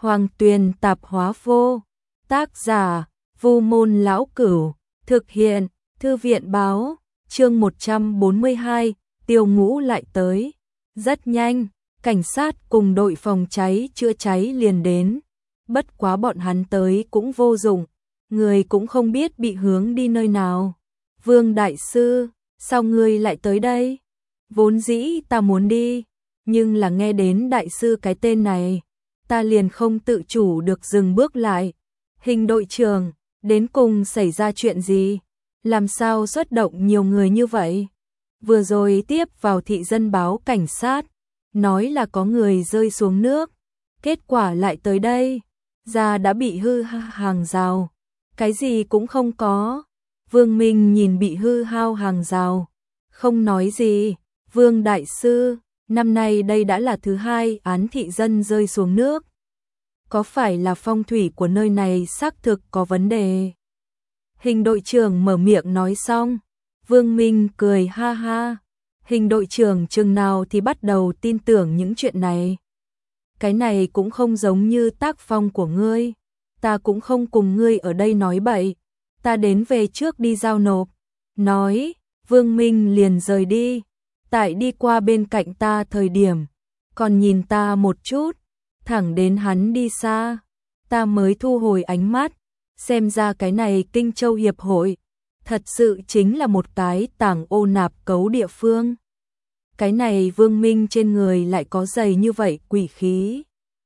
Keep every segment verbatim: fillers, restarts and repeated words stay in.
Hoàng Tuyền tạp hóa vô. Tác giả, Vu Môn Lão Cửu. Thực hiện, Thư viện báo. Chương một trăm bốn mươi hai, Tiêu Ngũ lại tới. Rất nhanh, cảnh sát cùng đội phòng cháy chữa cháy liền đến. Bất quá bọn hắn tới cũng vô dụng, người cũng không biết bị hướng đi nơi nào. Vương đại sư, sao ngươi lại tới đây? Vốn dĩ ta muốn đi, nhưng là nghe đến đại sư cái tên này, ta liền không tự chủ được dừng bước lại. Hình đội trưởng, đến cùng xảy ra chuyện gì? Làm sao xuất động nhiều người như vậy? Vừa rồi tiếp vào thị dân báo cảnh sát, nói là có người rơi xuống nước, kết quả lại tới đây, ra đã bị hư hàng rào, cái gì cũng không có. Vương Minh nhìn bị hư hao hàng rào, không nói gì. Vương đại sư, năm nay đây đã là thứ hai án thị dân rơi xuống nước. Có phải là phong thủy của nơi này xác thực có vấn đề? Hình đội trưởng mở miệng nói xong, Vương Minh cười ha ha. Hình đội trưởng chừng nào thì bắt đầu tin tưởng những chuyện này. Cái này cũng không giống như tác phong của ngươi, ta cũng không cùng ngươi ở đây nói bậy, ta đến về trước đi giao nộp. Nói, Vương Minh liền rời đi. Tại đi qua bên cạnh ta thời điểm, còn nhìn ta một chút, thẳng đến hắn đi xa, ta mới thu hồi ánh mắt. Xem ra cái này Kinh Châu Hiệp hội thật sự chính là một cái tàng ô nạp cấu địa phương. Cái này Vương Minh trên người lại có dày như vậy quỷ khí.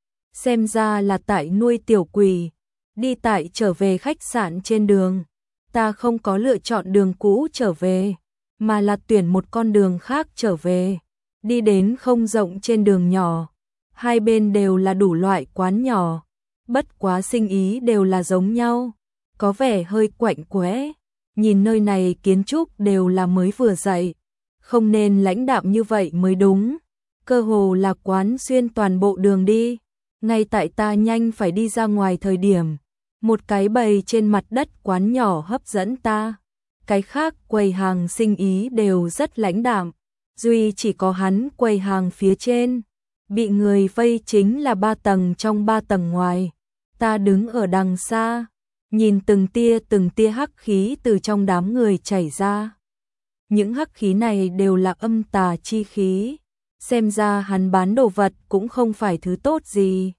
Xem ra là tại nuôi tiểu quỷ. Đi tại trở về khách sạn trên đường, ta không có lựa chọn đường cũ trở về, mà là tuyển một con đường khác trở về. Đi đến không rộng trên đường nhỏ, hai bên đều là đủ loại quán nhỏ, bất quá sinh ý đều là giống nhau, có vẻ hơi quạnh quẽ. Nhìn nơi này kiến trúc đều là mới vừa dậy, không nên lãnh đạm như vậy mới đúng. Cơ hồ là quán xuyên toàn bộ đường đi. Ngay tại ta nhanh phải đi ra ngoài thời điểm, một cái bày trên mặt đất quán nhỏ hấp dẫn ta. Cái khác quầy hàng sinh ý đều rất lãnh đạm, duy chỉ có hắn quầy hàng phía trên bị người vây chính là ba tầng trong ba tầng ngoài. Ta đứng ở đằng xa, nhìn từng tia từng tia hắc khí từ trong đám người chảy ra. Những hắc khí này đều là âm tà chi khí, xem ra hắn bán đồ vật cũng không phải thứ tốt gì.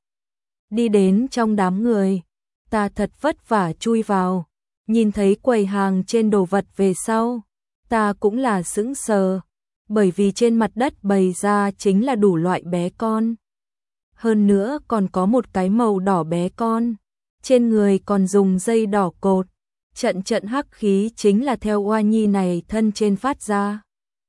Đi đến trong đám người, ta thật vất vả chui vào, nhìn thấy quầy hàng trên đồ vật về sau, ta cũng là sững sờ, bởi vì trên mặt đất bày ra chính là đủ loại bé con. Hơn nữa còn có một cái màu đỏ bé con, trên người còn dùng dây đỏ cột, trận trận hắc khí chính là theo oa nhi này thân trên phát ra.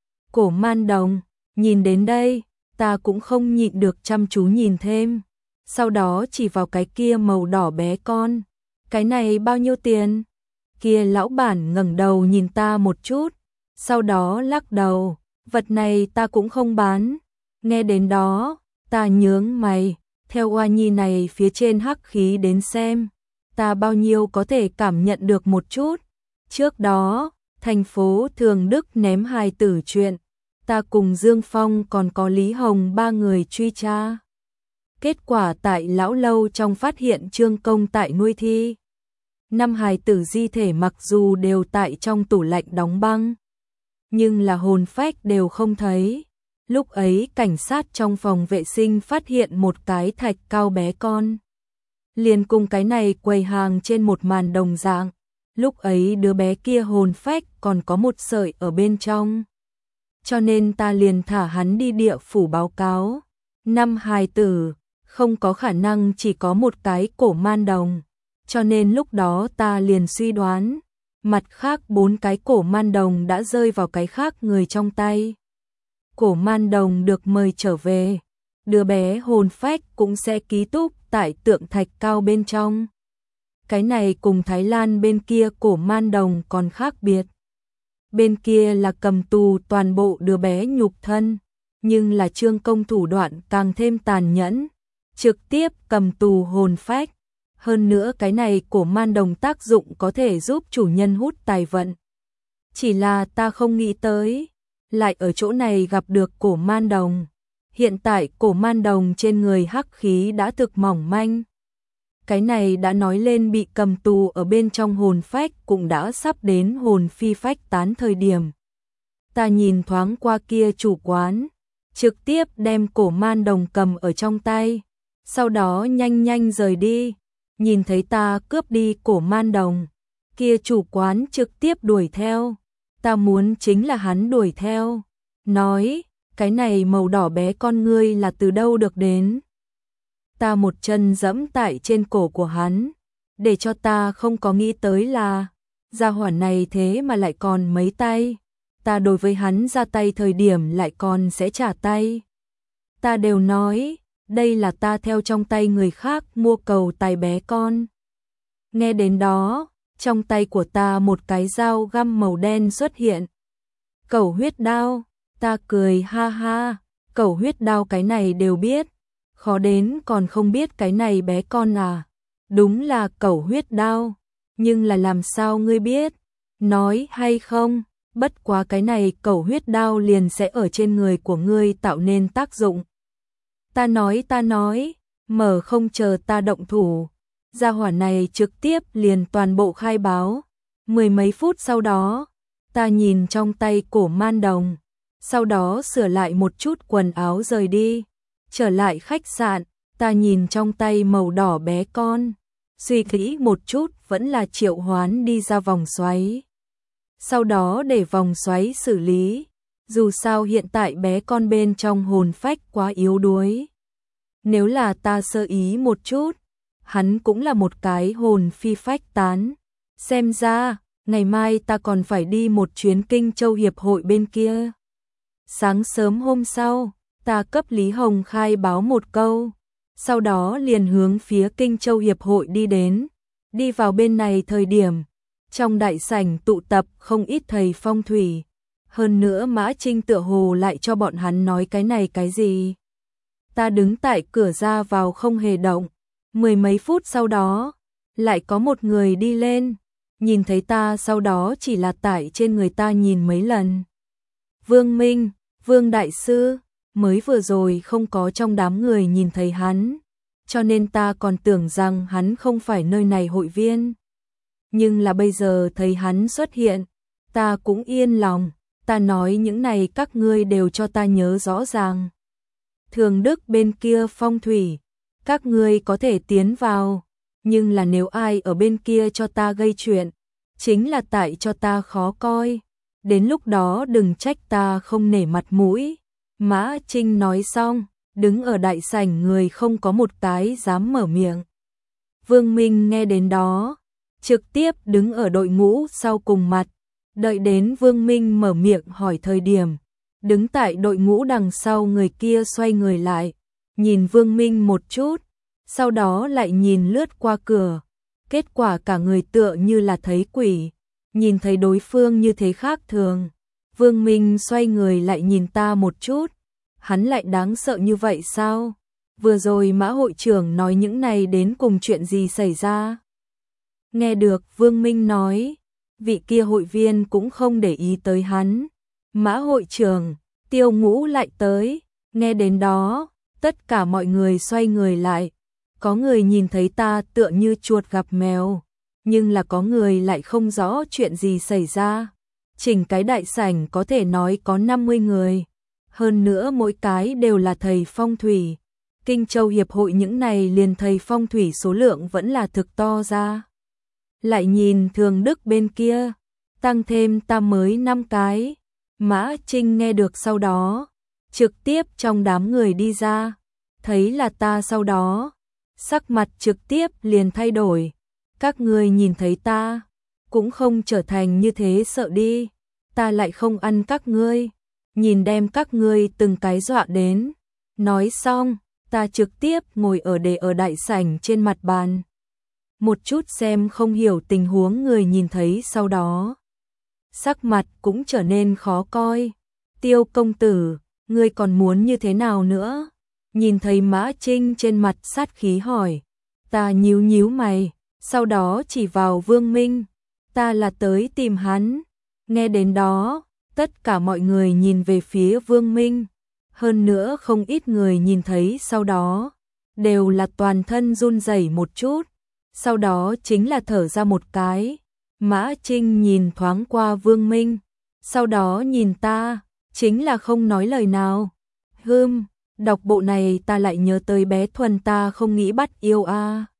Cổ man đồng, nhìn đến đây, ta cũng không nhịn được chăm chú nhìn thêm, sau đó chỉ vào cái kia màu đỏ bé con. Cái này bao nhiêu tiền? Kia lão bản ngẩng đầu nhìn ta một chút, sau đó lắc đầu, vật này ta cũng không bán. Nghe đến đó, ta nhướng mày, theo oa nhi này phía trên hắc khí đến xem, ta bao nhiêu có thể cảm nhận được một chút. Trước đó, thành phố Thường Đức ném hài tử chuyện, ta cùng Dương Phong còn có Lý Hồng ba người truy tra. Kết quả tại lão lâu trong phát hiện Trương Công tại nuôi thi. Năm hài tử di thể mặc dù đều tại trong tủ lạnh đóng băng, nhưng là hồn phách đều không thấy. Lúc ấy cảnh sát trong phòng vệ sinh phát hiện một cái thạch cao bé con, liền cùng cái này quầy hàng trên một màn đồng dạng. Lúc ấy đứa bé kia hồn phách còn có một sợi ở bên trong, cho nên ta liền thả hắn đi địa phủ báo cáo. Năm hài tử, không có khả năng chỉ có một cái cổ man đồng, cho nên lúc đó ta liền suy đoán, mặt khác bốn cái cổ man đồng đã rơi vào cái khác người trong tay. Cổ man đồng được mời trở về, đứa bé hồn phách cũng sẽ ký túc tại tượng thạch cao bên trong. Cái này cùng Thái Lan bên kia cổ man đồng còn khác biệt. Bên kia là cầm tù toàn bộ đứa bé nhục thân, nhưng là Trương Công thủ đoạn càng thêm tàn nhẫn, trực tiếp cầm tù hồn phách. Hơn nữa cái này cổ man đồng tác dụng có thể giúp chủ nhân hút tài vận. Chỉ là ta không nghĩ tới, lại ở chỗ này gặp được cổ man đồng. Hiện tại cổ man đồng trên người hắc khí đã thực mỏng manh, Cái này đã nói lên bị cầm tù ở bên trong hồn phách cũng đã sắp đến hồn phi phách tán thời điểm. Ta nhìn thoáng qua kia chủ quán, trực tiếp đem cổ man đồng cầm ở trong tay, sau đó nhanh nhanh rời đi. Nhìn thấy ta cướp đi cổ man đồng, kia chủ quán trực tiếp đuổi theo. Ta muốn chính là hắn đuổi theo, nói, cái này màu đỏ bé con ngươi là từ đâu được đến. Ta một chân dẫm tại trên cổ của hắn, để cho ta không có nghĩ tới là, gia hỏa này thế mà lại còn mấy tay. Ta đối với hắn ra tay thời điểm lại còn sẽ trả tay. Ta đều nói, đây là ta theo trong tay người khác mua cầu tài bé con. Nghe đến đó, trong tay của ta một cái dao găm màu đen xuất hiện. Cẩu huyết đao, ta cười ha ha, cẩu huyết đao cái này đều biết, khó đến còn không biết cái này bé con à. Đúng là cẩu huyết đao, nhưng là làm sao ngươi biết, nói hay không, bất quá cái này cẩu huyết đao liền sẽ ở trên người của ngươi tạo nên tác dụng. Ta nói ta nói, mở không chờ ta động thủ. Gia hỏa này trực tiếp liền toàn bộ khai báo. Mười mấy phút sau đó, ta nhìn trong tay cổ man đồng, sau đó sửa lại một chút quần áo rời đi. Trở lại khách sạn, ta nhìn trong tay màu đỏ bé con, suy nghĩ một chút vẫn là triệu hoán đi ra vòng xoáy. Sau đó để vòng xoáy xử lý, dù sao hiện tại bé con bên trong hồn phách quá yếu đuối. Nếu là ta sơ ý một chút, hắn cũng là một cái hồn phi phách tán. Xem ra, ngày mai ta còn phải đi một chuyến Kinh Châu Hiệp hội bên kia. Sáng sớm hôm sau, ta cấp Lý Hồng khai báo một câu, sau đó liền hướng phía Kinh Châu Hiệp hội đi đến. Đi vào bên này thời điểm, trong đại sảnh tụ tập không ít thầy phong thủy. Hơn nữa Mã Trinh tựa hồ lại cho bọn hắn nói cái này cái gì. Ta đứng tại cửa ra vào không hề động. Mười mấy phút sau đó, lại có một người đi lên, nhìn thấy ta sau đó chỉ là tại trên người ta nhìn mấy lần. Vương Minh, Vương Đại Sư, mới vừa rồi không có trong đám người nhìn thấy hắn, cho nên ta còn tưởng rằng hắn không phải nơi này hội viên. Nhưng là bây giờ thấy hắn xuất hiện, ta cũng yên lòng, ta nói những này các ngươi đều cho ta nhớ rõ ràng. Thường Đức bên kia phong thủy, các ngươi có thể tiến vào, nhưng là nếu ai ở bên kia cho ta gây chuyện, chính là tại cho ta khó coi, đến lúc đó đừng trách ta không nể mặt mũi. Mã Trinh nói xong, đứng ở đại sảnh người không có một cái dám mở miệng. Vương Minh nghe đến đó, trực tiếp đứng ở đội ngũ sau cùng mặt, đợi đến Vương Minh mở miệng hỏi thời điểm, đứng tại đội ngũ đằng sau người kia xoay người lại, nhìn Vương Minh một chút, sau đó lại nhìn lướt qua cửa, kết quả cả người tựa như là thấy quỷ, nhìn thấy đối phương như thế khác thường. Vương Minh xoay người lại nhìn ta một chút, hắn lại đáng sợ như vậy sao? Vừa rồi Mã hội trưởng nói những này đến cùng chuyện gì xảy ra? Nghe được Vương Minh nói, vị kia hội viên cũng không để ý tới hắn. Mã hội trưởng, Tiêu Ngũ lại tới, nghe đến đó, tất cả mọi người xoay người lại. Có người nhìn thấy ta tựa như chuột gặp mèo, nhưng là có người lại không rõ chuyện gì xảy ra. Chỉnh cái đại sảnh có thể nói có năm mươi người, hơn nữa mỗi cái đều là thầy phong thủy. Kinh Châu Hiệp hội những này liền thầy phong thủy số lượng vẫn là thực to ra. Lại nhìn Thường Đức bên kia, tăng thêm ta mới năm cái. Mã Trinh nghe được sau đó, trực tiếp trong đám người đi ra, thấy là ta sau đó, sắc mặt trực tiếp liền thay đổi. Các ngươi nhìn thấy ta, cũng không trở thành như thế sợ đi, ta lại không ăn các ngươi, nhìn đem các ngươi từng cái dọa đến. Nói xong, ta trực tiếp ngồi ở đề ở đại sảnh trên mặt bàn. Một chút xem không hiểu tình huống người nhìn thấy sau đó, sắc mặt cũng trở nên khó coi. Tiêu công tử, ngươi còn muốn như thế nào nữa? Nhìn thấy Mã Trinh trên mặt sát khí hỏi. Ta nhíu nhíu mày, sau đó chỉ vào Vương Minh. Ta là tới tìm hắn. Nghe đến đó, tất cả mọi người nhìn về phía Vương Minh. Hơn nữa không ít người nhìn thấy sau đó, đều là toàn thân run rẩy một chút. sau đó chính là thở ra một cái. Mã Trinh nhìn thoáng qua Vương Minh, sau đó nhìn ta, chính là không nói lời nào. Hừm, đọc bộ này ta lại nhớ tới bé Thuần ta không nghĩ bắt yêu a. À.